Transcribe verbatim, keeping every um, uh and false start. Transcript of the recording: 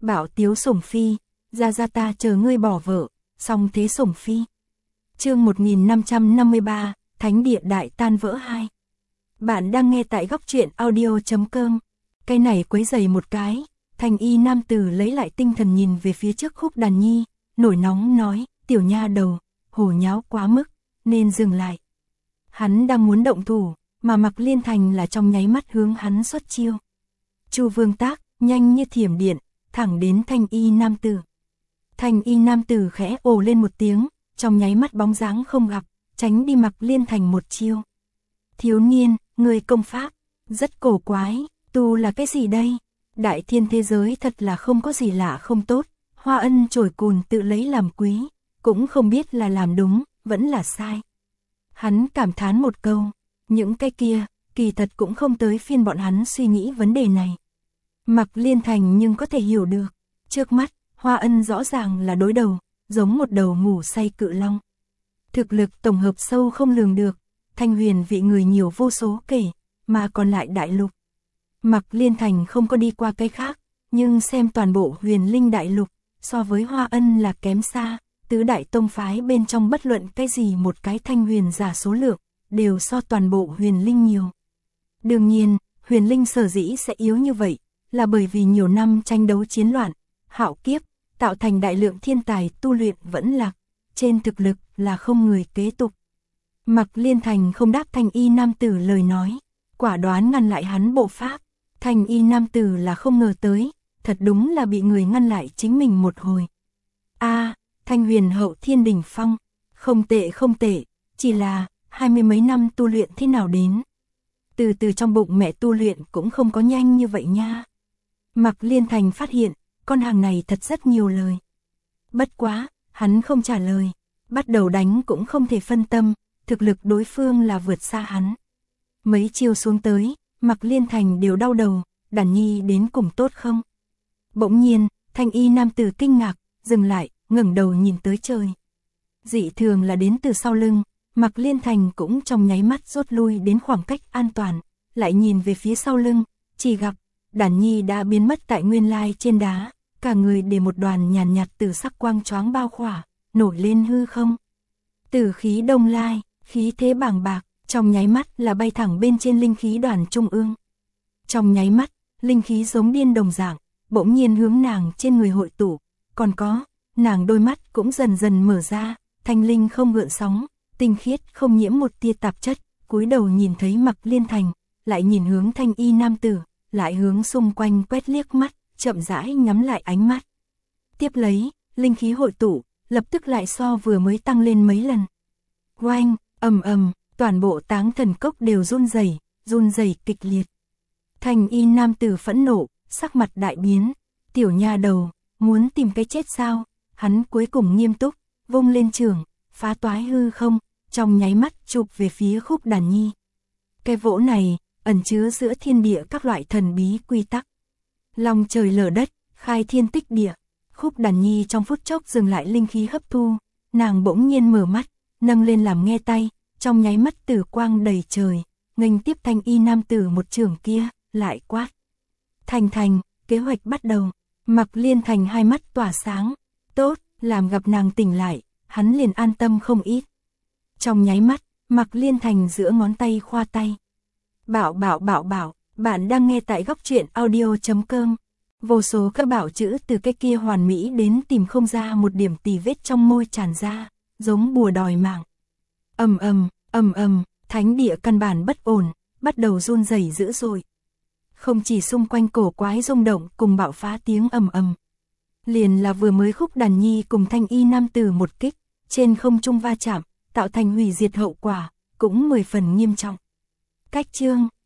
Bảo tiếu sủng phi, ra ra ta chờ ngươi bỏ vợ, song thế sủng phi. Chương một nghìn năm trăm năm mươi ba, Thánh địa đại tan vỡ hai. Bạn đang nghe tại góc truyện audio chấm com. Cái này quấy giày một cái, Thanh y nam tử lấy lại tinh thần nhìn về phía trước Khúc Đàn Nhi, nổi nóng nói, tiểu nha đầu, hồ nháo quá mức, nên dừng lại. Hắn đang muốn động thủ, mà Mạc Liên Thành là trong nháy mắt hướng hắn xuất chiêu. Chu Vương tác, nhanh như thiểm điện, thẳng đến Thanh y nam tử. Thanh y nam tử khẽ ồ lên một tiếng, trong nháy mắt bóng dáng không gặp, tránh đi Mạc Liên Thành một chiêu. Thiếu niên, người công pháp, rất cổ quái, tu là cái gì đây? Đại thiên thế giới thật là không có gì lạ không tốt, Hoa Ân trổi cùn tự lấy làm quý, cũng không biết là làm đúng, vẫn là sai. Hắn cảm thán một câu, những cái kia, kỳ thật cũng không tới phiên bọn hắn suy nghĩ vấn đề này. Mạc Liên Thành nhưng có thể hiểu được, trước mắt, Hoa Ân rõ ràng là đối đầu, giống một đầu ngủ say cự long. Thực lực tổng hợp sâu không lường được, Thanh Huyền vị người nhiều vô số kể, mà còn lại đại lục. Mạc Liên Thành không có đi qua cái khác, nhưng xem toàn bộ Huyền Linh đại lục, so với Hoa Ân là kém xa, tứ đại tông phái bên trong bất luận cái gì một cái Thanh Huyền giả số lượng, đều so toàn bộ Huyền Linh nhiều. Đương nhiên, Huyền Linh sở dĩ sẽ yếu như vậy, là bởi vì nhiều năm tranh đấu chiến loạn, hạo kiếp, tạo thành đại lượng thiên tài tu luyện vẫn lạc, trên thực lực là không người kế tục. Mạc Liên Thành không đáp Thanh y nam tử lời nói, quả đoán ngăn lại hắn bộ pháp. Thanh y nam tử là không ngờ tới, thật đúng là bị người ngăn lại chính mình một hồi. A, Thanh Huyền hậu thiên đỉnh phong, không tệ không tệ, chỉ là hai mươi mấy năm tu luyện thế nào đến. Từ từ trong bụng mẹ tu luyện cũng không có nhanh như vậy nha. Mạc Liên Thành phát hiện, con hàng này thật rất nhiều lời. Bất quá, hắn không trả lời, bắt đầu đánh cũng không thể phân tâm, thực lực đối phương là vượt xa hắn. Mấy chiêu xuống tới, Mạc Liên Thành đều đau đầu, Đàn Nhi đến cùng tốt không? Bỗng nhiên, Thanh y nam tử kinh ngạc, dừng lại, ngẩng đầu nhìn tới trời. Dị thường là đến từ sau lưng, Mạc Liên Thành cũng trong nháy mắt rút lui đến khoảng cách an toàn, lại nhìn về phía sau lưng, chỉ gặp Đàn Nhi đã biến mất tại nguyên lai trên đá, cả người để một đoàn nhàn nhạt tử sắc quang choáng bao khỏa, nổi lên hư không. Tử khí đông lai, khí thế bàng bạc, trong nháy mắt là bay thẳng bên trên linh khí đoàn trung ương. Trong nháy mắt, linh khí giống điên đồng dạng, bỗng nhiên hướng nàng trên người hội tụ, còn có, nàng đôi mắt cũng dần dần mở ra, thanh linh không gợn sóng, tinh khiết không nhiễm một tia tạp chất, cúi đầu nhìn thấy Mạc Liên Thành, lại nhìn hướng Thanh y nam tử, lại hướng xung quanh quét liếc mắt, chậm rãi nhắm lại ánh mắt. Tiếp lấy, linh khí hội tụ, lập tức lại so vừa mới tăng lên mấy lần. Oanh, ầm ầm, toàn bộ Táng Thần Cốc đều run rẩy, run rẩy kịch liệt. Thanh y nam tử phẫn nộ, sắc mặt đại biến, tiểu nha đầu, muốn tìm cái chết sao? Hắn cuối cùng nghiêm túc, vung lên trường, phá toái hư không, trong nháy mắt chụp về phía Khúc Đàn Nhi. Cái vỗ này, ẩn chứa giữa thiên địa các loại thần bí quy tắc. Long trời lở đất, khai thiên tích địa. Khúc Đàn Nhi trong phút chốc dừng lại linh khí hấp thu, nàng bỗng nhiên mở mắt, nâng lên làm nghe tay, trong nháy mắt tử quang đầy trời, nghênh tiếp Thanh y nam tử một trường kia, lại quát. Thành thành, kế hoạch bắt đầu. Mạc Liên Thành hai mắt tỏa sáng, tốt, làm gặp nàng tỉnh lại, hắn liền an tâm không ít. Trong nháy mắt, Mạc Liên Thành giữa ngón tay khoa tay. Bảo bảo bảo bảo, bạn đang nghe tại góc truyện audio chấm com. Vô số các bảo chữ từ cái kia hoàn mỹ đến tìm không ra một điểm tì vết trong môi tràn ra, giống bùa đòi mạng. Ầm ầm, ầm ầm, thánh địa căn bản bất ổn, bắt đầu run rẩy dữ dội. Không chỉ xung quanh cổ quái rung động cùng bạo phá tiếng ầm ầm, liền là vừa mới Khúc Đàn Nhi cùng Thanh y nam tử một kích, trên không trung va chạm, tạo thành hủy diệt hậu quả, cũng mười phần nghiêm trọng. Cách chương